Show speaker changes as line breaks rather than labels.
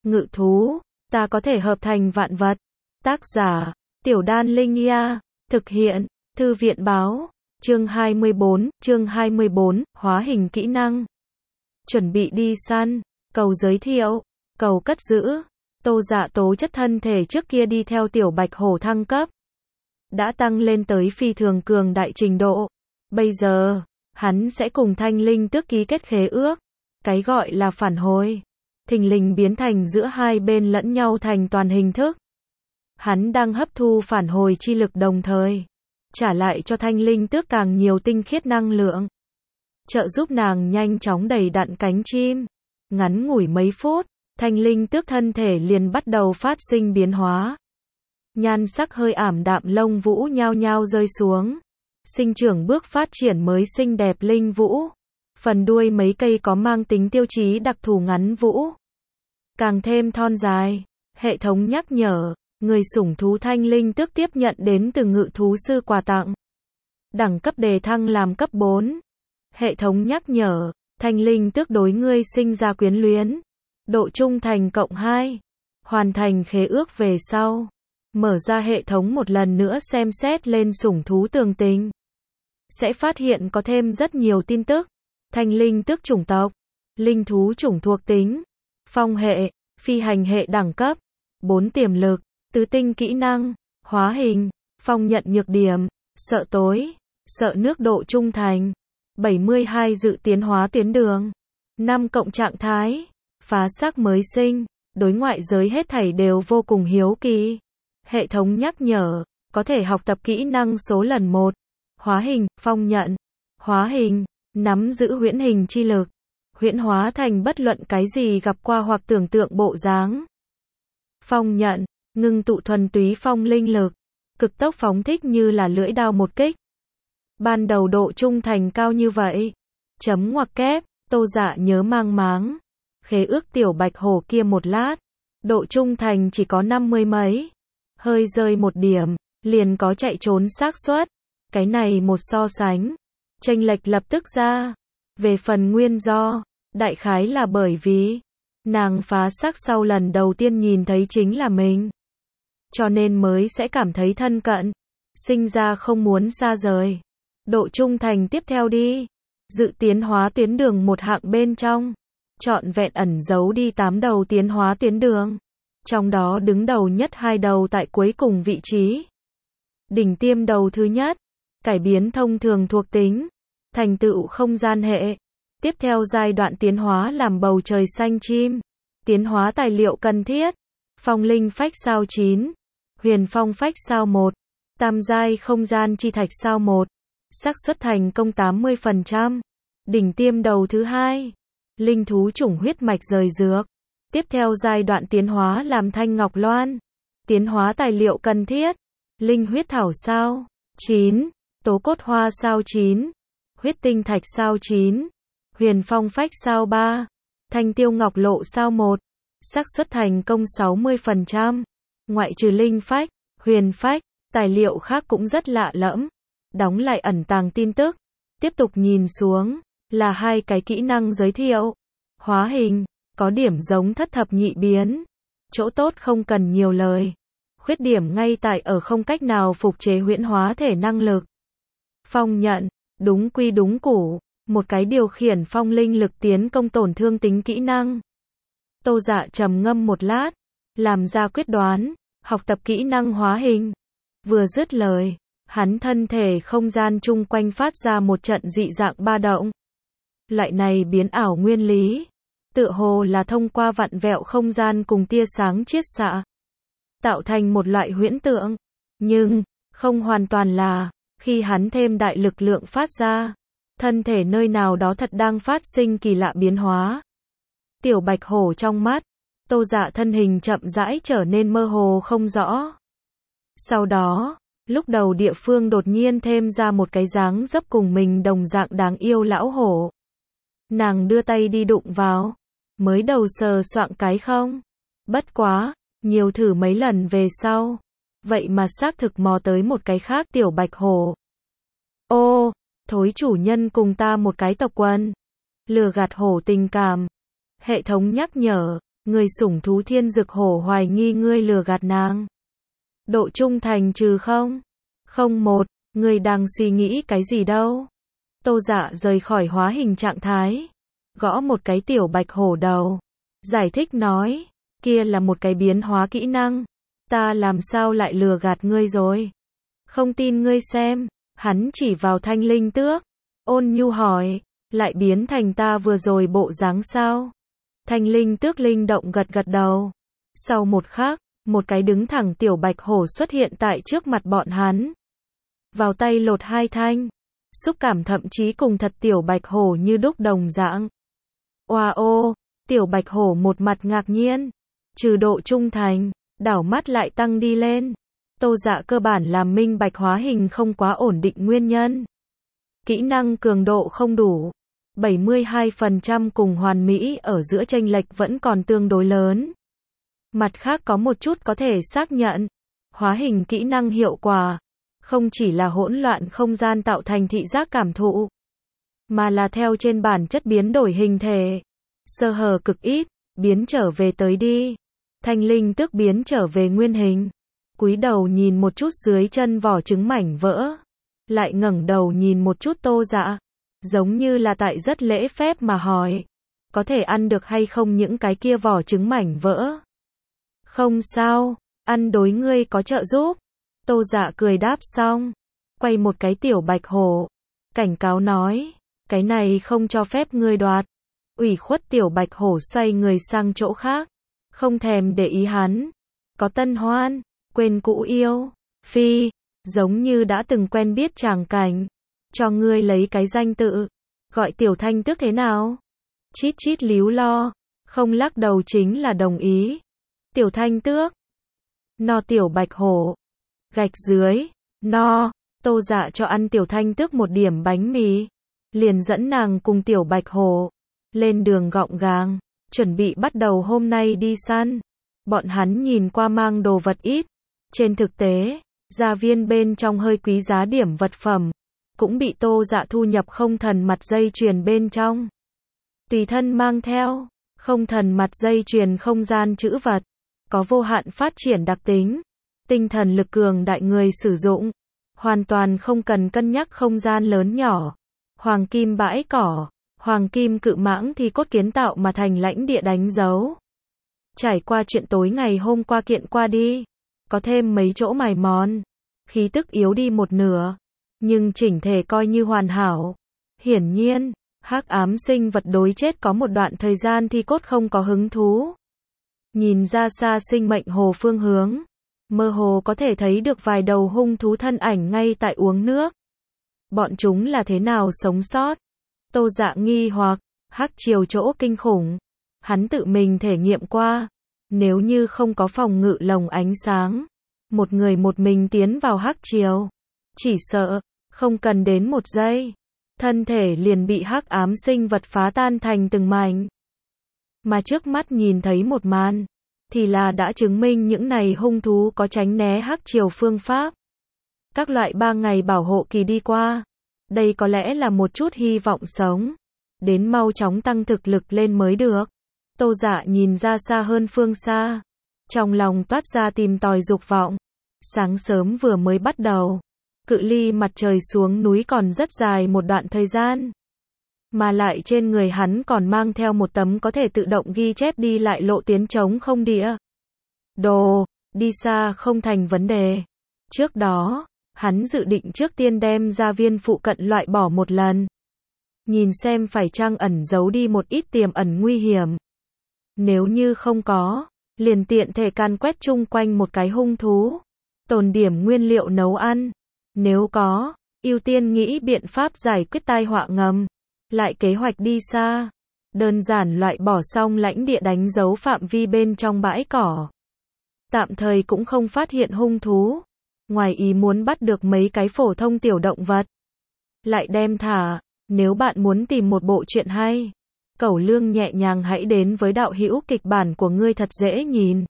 Ngự thú, ta có thể hợp thành vạn vật. Tác giả, Tiểu Đan Linh Nha. Thực hiện, Thư viện báo. Chương 24, hóa hình kỹ năng. Chuẩn bị đi săn, cầu giới thiệu, cầu cất giữ. Tô Dạ tố chất thân thể trước kia đi theo tiểu bạch hổ thăng cấp, đã tăng lên tới phi thường cường đại trình độ. Bây giờ, hắn sẽ cùng Thanh Linh Tước ký kết khế ước. Cái gọi là phản hồi, thình lình biến thành giữa hai bên lẫn nhau thành toàn hình thức. Hắn đang hấp thu phản hồi chi lực đồng thời, trả lại cho Thanh Linh Tước càng nhiều tinh khiết năng lượng, trợ giúp nàng nhanh chóng đầy đặn cánh chim. Ngắn ngủi mấy phút, Thanh Linh Tước thân thể liền bắt đầu phát sinh biến hóa. Nhan sắc hơi ảm đạm, lông vũ nhao nhao rơi xuống, sinh trưởng bước phát triển mới xinh đẹp linh vũ. Phần đuôi mấy cây có mang tính tiêu chí đặc thù ngắn vũ, càng thêm thon dài. Hệ thống nhắc nhở, người sủng thú Thanh Linh Tước tiếp nhận đến từ ngự thú sư quà tặng. Đẳng cấp đề thăng làm cấp 4. Hệ thống nhắc nhở, Thanh Linh Tước đối ngươi sinh ra quyến luyến. Độ trung thành cộng 2. Hoàn thành khế ước về sau, mở ra hệ thống một lần nữa xem xét lên sủng thú tường tình, sẽ phát hiện có thêm rất nhiều tin tức. Thanh Linh Tước chủng tộc, linh thú chủng thuộc tính, phong hệ, phi hành hệ đẳng cấp, 4 tiềm lực, tứ tinh kỹ năng, hóa hình, phong nhận nhược điểm, sợ tối, sợ nước. Độ trung thành 72, dự tiến hóa tuyến đường 5 cộng trạng thái, phá xác mới sinh, đối ngoại giới hết thảy đều vô cùng hiếu kỳ. Hệ thống nhắc nhở, có thể học tập kỹ năng số lần 1, hóa hình, phong nhận, hóa hình, nắm giữ huyễn hình chi lực, huyễn hóa thành bất luận cái gì gặp qua hoặc tưởng tượng bộ dáng. Phong nhận, ngưng tụ thuần túy phong linh lực, cực tốc phóng thích như là lưỡi đao một kích. Ban đầu độ trung thành cao như vậy. Chấm ngoặc kép, Tô Dạ nhớ mang máng. Khế ước tiểu bạch hổ kia một lát, độ trung thành chỉ có 50 mấy. Hơi rơi một điểm, liền có chạy trốn xác suất. Cái này một so sánh, chênh lệch lập tức ra. Về phần nguyên do, đại khái là bởi vì nàng phá xác sau lần đầu tiên nhìn thấy chính là mình, cho nên mới sẽ cảm thấy thân cận, sinh ra không muốn xa rời. Độ trung thành tiếp theo đi. Dự tiến hóa tuyến đường một hạng bên trong, trọn vẹn ẩn giấu đi 8 đầu tiến hóa tuyến đường. Trong đó đứng đầu nhất 2 đầu tại cuối cùng vị trí. Đỉnh tiêm đầu thứ nhất, cải biến thông thường thuộc tính, thành tựu không gian hệ. Tiếp theo giai đoạn tiến hóa làm bầu trời xanh chim. Tiến hóa tài liệu cần thiết, phong linh phách sao 9, huyền phong phách sao 1, tam giai không gian chi thạch sao 1, xác suất thành công 80%. Đỉnh tiêm đầu thứ hai, linh thú chủng huyết mạch rời dược. Tiếp theo giai đoạn tiến hóa làm thanh ngọc loan. Tiến hóa tài liệu cần thiết, linh huyết thảo sao 9, tố cốt hoa sao 9, huyết tinh thạch sao 9, huyền phong phách sao 3, thanh tiêu ngọc lộ sao 1, xác suất thành công 60%. Ngoại trừ linh phách, huyền phách, tài liệu khác cũng rất lạ lẫm. Đóng lại ẩn tàng tin tức. Tiếp tục nhìn xuống, là 2 cái kỹ năng giới thiệu. Hóa hình, có điểm giống thất thập nhị biến. Chỗ tốt không cần nhiều lời. Khuyết điểm ngay tại ở không cách nào phục chế huyễn hóa thể năng lực. Phong nhận, đúng quy đúng củ, một cái điều khiển phong linh lực tiến công tổn thương tính kỹ năng. Tô Dạ trầm ngâm một lát, làm ra quyết đoán, học tập kỹ năng hóa hình. Vừa dứt lời, hắn thân thể không gian chung quanh phát ra một trận dị dạng ba động. Loại này biến ảo nguyên lý, tựa hồ là thông qua vặn vẹo không gian cùng tia sáng chiết xạ, tạo thành một loại huyễn tượng. Nhưng, không hoàn toàn là, khi hắn thêm đại lực lượng phát ra, thân thể nơi nào đó thật đang phát sinh kỳ lạ biến hóa. Tiểu bạch hổ trong mắt, Tô Dạ thân hình chậm rãi trở nên mơ hồ không rõ. Sau đó, lúc đầu địa phương đột nhiên thêm ra một cái dáng dấp cùng mình đồng dạng đáng yêu lão hổ. Nàng đưa tay đi đụng vào, mới đầu sờ soạng cái không. Bất quá, nhiều thử mấy lần về sau, vậy mà xác thực mò tới một cái khác tiểu bạch hổ. Ô, thối chủ nhân cùng ta một cái tộc quần. Lừa gạt hổ tình cảm. Hệ thống nhắc nhở, Người sủng thú thiên dực hổ hoài nghi ngươi lừa gạt nàng. Độ trung thành trừ không? Không một, ngươi đang suy nghĩ cái gì đâu? Tô Dạ rời khỏi hóa hình trạng thái, gõ một cái tiểu bạch hổ đầu, giải thích nói, kia là một cái biến hóa kỹ năng, ta làm sao lại lừa gạt ngươi rồi? Không tin ngươi xem, hắn chỉ vào Thanh Linh Tước, ôn nhu hỏi, lại biến thành ta vừa rồi bộ dáng sao? Thanh Linh Tước linh động gật gật đầu. Sau một khắc, một cái đứng thẳng tiểu bạch hổ xuất hiện tại trước mặt bọn hắn. Vào tay lột hai thanh, xúc cảm thậm chí cùng thật tiểu bạch hổ như đúc đồng dạng. Oa ô, tiểu bạch hổ một mặt ngạc nhiên, trừ độ trung thành, đảo mắt lại tăng đi lên. Tô Dạ cơ bản làm minh bạch hóa hình không quá ổn định nguyên nhân. Kỹ năng cường độ không đủ, 72% cùng hoàn mỹ ở giữa chênh lệch vẫn còn tương đối lớn. Mặt khác có một chút có thể xác nhận, hóa hình kỹ năng hiệu quả, không chỉ là hỗn loạn không gian tạo thành thị giác cảm thụ, mà là theo trên bản chất biến đổi hình thể. Sơ hở cực ít, biến trở về tới đi. Thanh Linh Tước biến trở về nguyên hình. Cúi đầu nhìn một chút dưới chân vỏ trứng mảnh vỡ. Lại ngẩng đầu nhìn một chút Tô Dạ. Giống như là tại rất lễ phép mà hỏi. Có thể ăn được hay không những cái kia vỏ trứng mảnh vỡ? Không sao, ăn đối ngươi có trợ giúp. Tô Dạ cười đáp xong. Quay một cái tiểu bạch hổ. Cảnh cáo nói, cái này không cho phép ngươi đoạt. Ủy khuất tiểu bạch hổ xoay người sang chỗ khác. Không thèm để ý hắn. Có tân hoan, quên cũ yêu. Phi, giống như đã từng quen biết tràng cảnh. Cho ngươi lấy cái danh tự. Gọi tiểu Thanh Tước thế nào? Chít chít líu lo. Không lắc đầu chính là đồng ý. Tiểu Thanh Tước. No tiểu bạch hổ. Gạch dưới. No. Tô Dạ cho ăn tiểu Thanh Tước một điểm bánh mì. Liền dẫn nàng cùng tiểu bạch hổ. Lên đường gọng gàng. Chuẩn bị bắt đầu hôm nay đi săn. Bọn hắn nhìn qua mang đồ vật ít. Trên thực tế, gia viên bên trong hơi quý giá điểm vật phẩm. Cũng bị Tô Dạ thu nhập không thần mặt dây chuyền bên trong. Tùy thân mang theo. Không thần mặt dây chuyền không gian trữ vật. Có vô hạn phát triển đặc tính. Tinh thần lực cường đại người sử dụng. Hoàn toàn không cần cân nhắc không gian lớn nhỏ. Hoàng kim bãi cỏ. Hoàng kim cự mãng thì cốt kiến tạo mà thành lãnh địa đánh dấu. Trải qua chuyện tối ngày hôm qua kiện qua đi. Có thêm mấy chỗ mài mòn. Khí tức yếu đi một nửa. Nhưng chỉnh thể coi như hoàn hảo. Hiển nhiên, hắc ám sinh vật đối chết có một đoạn thời gian thì cốt không có hứng thú. Nhìn ra xa sinh mệnh hồ phương hướng. Mơ hồ có thể thấy được vài đầu hung thú thân ảnh ngay tại uống nước. Bọn chúng là thế nào sống sót? Tô Dạ nghi hoặc, hắc triều chỗ kinh khủng. Hắn tự mình thể nghiệm qua. Nếu như không có phòng ngự lồng ánh sáng. Một người một mình tiến vào hắc triều. Chỉ sợ, không cần đến một giây. Thân thể liền bị hắc ám sinh vật phá tan thành từng mảnh. Mà trước mắt nhìn thấy một màn. Thì là đã chứng minh những này hung thú có tránh né hắc triều phương pháp. Các loại 3 ngày bảo hộ kỳ đi qua. Đây có lẽ là một chút hy vọng sống. Đến mau chóng tăng thực lực lên mới được. Tô Dạ nhìn ra xa hơn phương xa. Trong lòng toát ra tìm tòi dục vọng. Sáng sớm vừa mới bắt đầu. Cự ly mặt trời xuống núi còn rất dài một đoạn thời gian. Mà lại trên người hắn còn mang theo một tấm có thể tự động ghi chép đi lại lộ tuyến trống không đĩa. Đồ, đi xa không thành vấn đề. Trước đó, hắn dự định trước tiên đem gia viên phụ cận loại bỏ một lần. Nhìn xem phải chăng ẩn giấu đi một ít tiềm ẩn nguy hiểm. Nếu như không có, liền tiện thể can quét chung quanh một cái hung thú. Tồn điểm nguyên liệu nấu ăn. Nếu có, ưu tiên nghĩ biện pháp giải quyết tai họa ngầm. Lại kế hoạch đi xa. Đơn giản loại bỏ xong lãnh địa đánh dấu phạm vi bên trong bãi cỏ. Tạm thời cũng không phát hiện hung thú. Ngoài ý muốn bắt được mấy cái phổ thông tiểu động vật. Lại đem thả. Nếu bạn muốn tìm một bộ truyện hay. Cẩu Lương nhẹ nhàng hãy đến với đạo hữu kịch bản của ngươi thật dễ nhìn.